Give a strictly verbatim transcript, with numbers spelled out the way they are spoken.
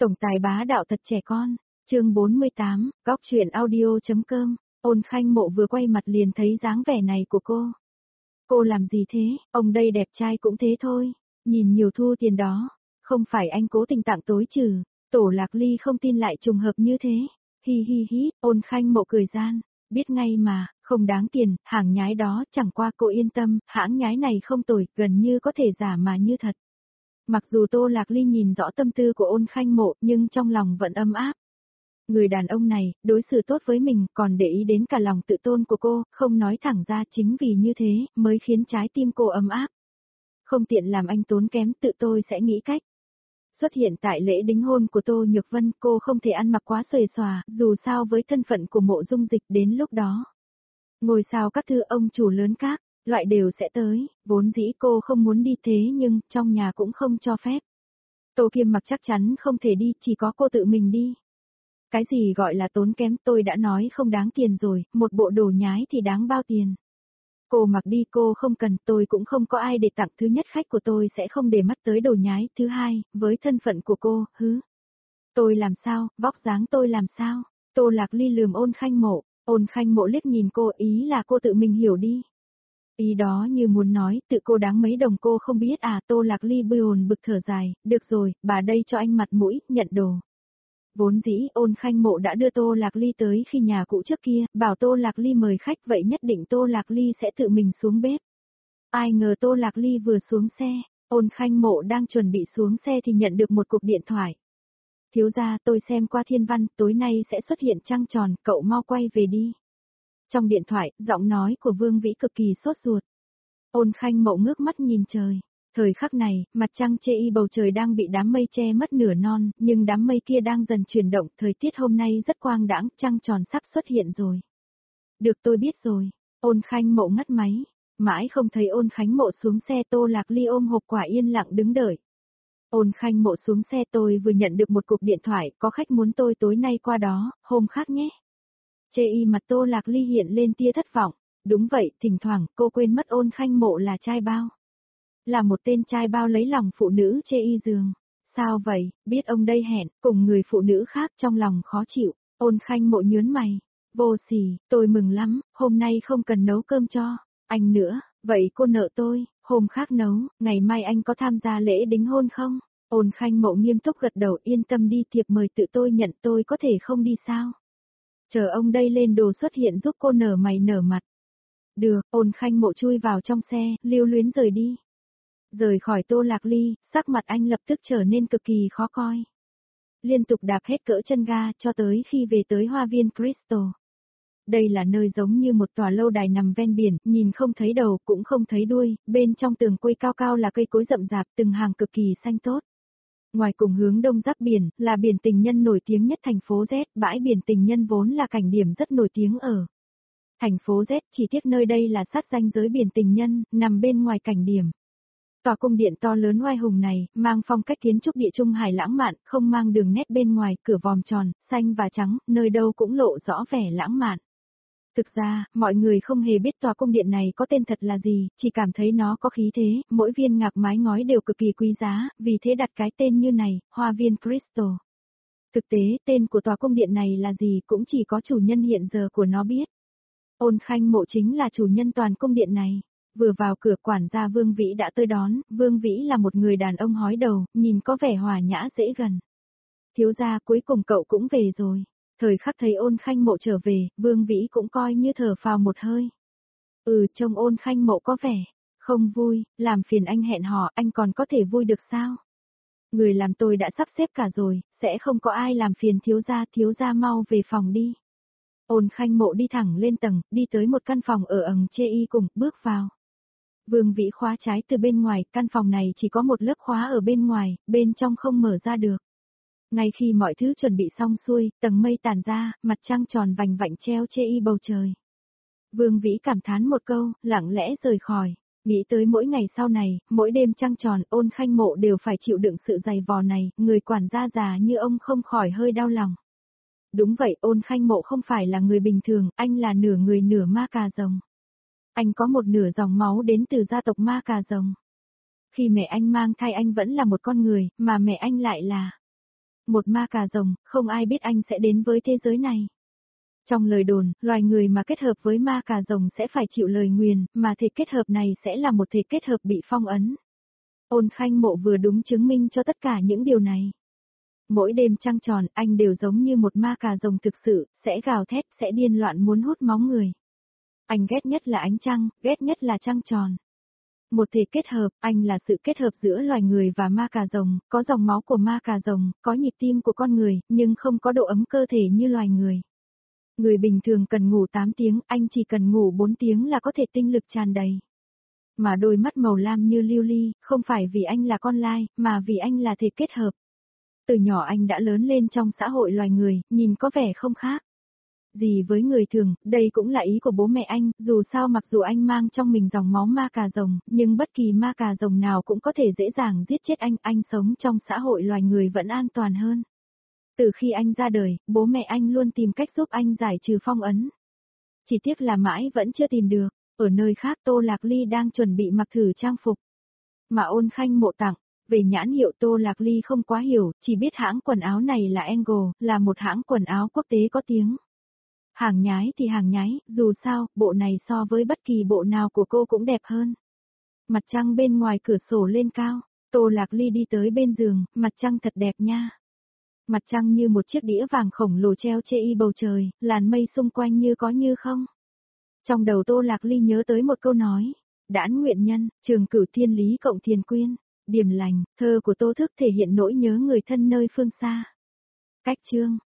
Tổng tài bá đạo thật trẻ con, chương bốn mươi tám, góc chuyện audio.com, Ôn Khanh Mộ vừa quay mặt liền thấy dáng vẻ này của cô. Cô làm gì thế, ông đây đẹp trai cũng thế thôi, nhìn nhiều thu tiền đó, không phải anh cố tình tặng tối chứ, Tổ Lạc Ly không tin lại trùng hợp như thế, hi hi hi, Ôn Khanh Mộ cười gian, biết ngay mà, không đáng tiền, hàng nhái đó chẳng qua cô yên tâm, hãng nhái này không tồi, gần như có thể giả mà như thật. Mặc dù Tô Lạc Ly nhìn rõ tâm tư của Ôn Khanh Mộ nhưng trong lòng vẫn ấm áp. Người đàn ông này, đối xử tốt với mình còn để ý đến cả lòng tự tôn của cô, không nói thẳng ra chính vì như thế mới khiến trái tim cô ấm áp. Không tiện làm anh tốn kém tự tôi sẽ nghĩ cách. Xuất hiện tại lễ đính hôn của Tô Nhược Vân cô không thể ăn mặc quá xuề xòa, dù sao với thân phận của Mộ Dung Dịch đến lúc đó. Ngôi sao các thư ông chủ lớn các loại đều sẽ tới, vốn dĩ cô không muốn đi thế nhưng trong nhà cũng không cho phép. Tô Kiêm Mặc chắc chắn không thể đi, chỉ có cô tự mình đi. Cái gì gọi là tốn kém, tôi đã nói không đáng tiền rồi, một bộ đồ nhái thì đáng bao tiền. Cô mặc đi, cô không cần, tôi cũng không có ai để tặng. Thứ nhất, khách của tôi sẽ không để mắt tới đồ nhái. Thứ hai, với thân phận của cô, hứ. Tôi làm sao, vóc dáng tôi làm sao? Tô Lạc Ly lườm Ôn Khanh Mộ, Ôn Khanh Mộ liếc nhìn cô, ý là cô tự mình hiểu đi. Ý đó như muốn nói, tự cô đáng mấy đồng cô không biết à. Tô Lạc Ly bồn bực thở dài, được rồi, bà đây cho anh mặt mũi, nhận đồ. Vốn dĩ Ôn Khanh Mộ đã đưa Tô Lạc Ly tới khi nhà cũ trước kia, bảo Tô Lạc Ly mời khách, vậy nhất định Tô Lạc Ly sẽ tự mình xuống bếp. Ai ngờ Tô Lạc Ly vừa xuống xe, Ôn Khanh Mộ đang chuẩn bị xuống xe thì nhận được một cuộc điện thoại. Thiếu gia, tôi xem qua thiên văn, tối nay sẽ xuất hiện trăng tròn, cậu mau quay về đi. Trong điện thoại, giọng nói của Vương Vĩ cực kỳ sốt ruột. Ôn Khanh Mộ ngước mắt nhìn trời. Thời khắc này, mặt trăng chê y bầu trời đang bị đám mây che mất nửa non, nhưng đám mây kia đang dần chuyển động, thời tiết hôm nay rất quang đãng, trăng tròn sắp xuất hiện rồi. Được, tôi biết rồi. Ôn Khanh Mộ ngắt máy, mãi không thấy Ôn Khanh Mộ xuống xe. Tô Lạc Ly ôm hộp quả yên lặng đứng đợi. Ôn Khanh Mộ xuống xe, tôi vừa nhận được một cuộc điện thoại, có khách muốn tôi tối nay qua đó, hôm khác nhé. Chê y mặt Tô Lạc Ly hiện lên tia thất vọng. Đúng vậy, thỉnh thoảng cô quên mất Ôn Khanh Mộ là trai bao. Là một tên trai bao lấy lòng phụ nữ chê y giường. Sao vậy, biết ông đây hẹn, cùng người phụ nữ khác, trong lòng khó chịu. Ôn Khanh Mộ nhớn mày. Vô sỉ, tôi mừng lắm, hôm nay không cần nấu cơm cho anh nữa, vậy cô nợ tôi, hôm khác nấu, ngày mai anh có tham gia lễ đính hôn không? Ôn Khanh Mộ nghiêm túc gật đầu, yên tâm đi, thiệp mời tự tôi nhận, tôi có thể không đi sao? Chờ ông đây lên đồ xuất hiện giúp cô nở mày nở mặt. Được, Ôn Khanh Mộ chui vào trong xe, lưu luyến rời đi. Rời khỏi Tô Lạc Ly, sắc mặt anh lập tức trở nên cực kỳ khó coi. Liên tục đạp hết cỡ chân ga cho tới khi về tới Hoa viên Crystal. Đây là nơi giống như một tòa lâu đài nằm ven biển, nhìn không thấy đầu cũng không thấy đuôi, bên trong tường quây cao cao là cây cối rậm rạp, từng hàng cực kỳ xanh tốt. Ngoài cùng hướng đông giáp biển, là biển tình nhân nổi tiếng nhất thành phố Z, bãi biển tình nhân vốn là cảnh điểm rất nổi tiếng ở thành phố Z, chỉ tiếc nơi đây là sát ranh giới biển tình nhân, nằm bên ngoài cảnh điểm. Tòa cung điện to lớn oai hùng này, mang phong cách kiến trúc địa trung hải lãng mạn, không mang đường nét bên ngoài, cửa vòm tròn, xanh và trắng, nơi đâu cũng lộ rõ vẻ lãng mạn. Thực ra, mọi người không hề biết tòa cung điện này có tên thật là gì, chỉ cảm thấy nó có khí thế, mỗi viên ngạc mái ngói đều cực kỳ quý giá, vì thế đặt cái tên như này, Hoa viên Crystal. Thực tế, tên của tòa cung điện này là gì cũng chỉ có chủ nhân hiện giờ của nó biết. Ôn Khanh Mộ chính là chủ nhân toàn cung điện này. Vừa vào cửa, quản gia Vương Vĩ đã tới đón. Vương Vĩ là một người đàn ông hói đầu, nhìn có vẻ hòa nhã dễ gần. Thiếu gia, cuối cùng cậu cũng về rồi. Thời khắc thấy Ôn Khanh Mộ trở về, Vương Vĩ cũng coi như thở phào một hơi. Ừ, trông Ôn Khanh Mộ có vẻ không vui, làm phiền anh hẹn hò, anh còn có thể vui được sao? Người làm tôi đã sắp xếp cả rồi, sẽ không có ai làm phiền thiếu gia, thiếu gia mau về phòng đi. Ôn Khanh Mộ đi thẳng lên tầng, đi tới một căn phòng ở ầng chê y cùng, bước vào. Vương Vĩ khóa trái từ bên ngoài, căn phòng này chỉ có một lớp khóa ở bên ngoài, bên trong không mở ra được. Ngay khi mọi thứ chuẩn bị xong xuôi, tầng mây tản ra, mặt trăng tròn vành vạnh treo chê y bầu trời. Vương Vĩ cảm thán một câu, lặng lẽ rời khỏi. Nghĩ tới mỗi ngày sau này, mỗi đêm trăng tròn, Ôn Khanh Mộ đều phải chịu đựng sự dày vò này, người quản gia già như ông không khỏi hơi đau lòng. Đúng vậy, Ôn Khanh Mộ không phải là người bình thường, anh là nửa người nửa ma cà rồng. Anh có một nửa dòng máu đến từ gia tộc ma cà rồng. Khi mẹ anh mang thai anh vẫn là một con người, mà mẹ anh lại là Một ma cà rồng, không ai biết anh sẽ đến với thế giới này. Trong lời đồn, loài người mà kết hợp với ma cà rồng sẽ phải chịu lời nguyền, mà thể kết hợp này sẽ là một thể kết hợp bị phong ấn. Ôn Khanh Mộ vừa đúng chứng minh cho tất cả những điều này. Mỗi đêm trăng tròn, anh đều giống như một ma cà rồng thực sự, sẽ gào thét, sẽ điên loạn muốn hút máu người. Anh ghét nhất là ánh trăng, ghét nhất là trăng tròn. Một thể kết hợp, anh là sự kết hợp giữa loài người và ma cà rồng, có dòng máu của ma cà rồng, có nhịp tim của con người, nhưng không có độ ấm cơ thể như loài người. Người bình thường cần ngủ tám tiếng, anh chỉ cần ngủ bốn tiếng là có thể tinh lực tràn đầy. Mà đôi mắt màu lam như lưu ly, không phải vì anh là con lai, mà vì anh là thể kết hợp. Từ nhỏ anh đã lớn lên trong xã hội loài người, nhìn có vẻ không khác gì với người thường, đây cũng là ý của bố mẹ anh, dù sao mặc dù anh mang trong mình dòng máu ma cà rồng, nhưng bất kỳ ma cà rồng nào cũng có thể dễ dàng giết chết anh, anh sống trong xã hội loài người vẫn an toàn hơn. Từ khi anh ra đời, bố mẹ anh luôn tìm cách giúp anh giải trừ phong ấn. Chỉ tiếc là mãi vẫn chưa tìm được, ở nơi khác Tô Lạc Ly đang chuẩn bị mặc thử trang phục. Mà Ôn Khanh Mộ tặng. Về nhãn hiệu Tô Lạc Ly không quá hiểu, chỉ biết hãng quần áo này là Angle, là một hãng quần áo quốc tế có tiếng. Hàng nhái thì hàng nhái, dù sao, bộ này so với bất kỳ bộ nào của cô cũng đẹp hơn. Mặt trăng bên ngoài cửa sổ lên cao, Tô Lạc Ly đi tới bên giường, mặt trăng thật đẹp nha. Mặt trăng như một chiếc đĩa vàng khổng lồ treo trên y bầu trời, làn mây xung quanh như có như không. Trong đầu Tô Lạc Ly nhớ tới một câu nói, đãn nguyện nhân, trường cửu thiên lý cộng thiền quyên. Điềm lành, thơ của Tô Thức thể hiện nỗi nhớ người thân nơi phương xa. Cách chương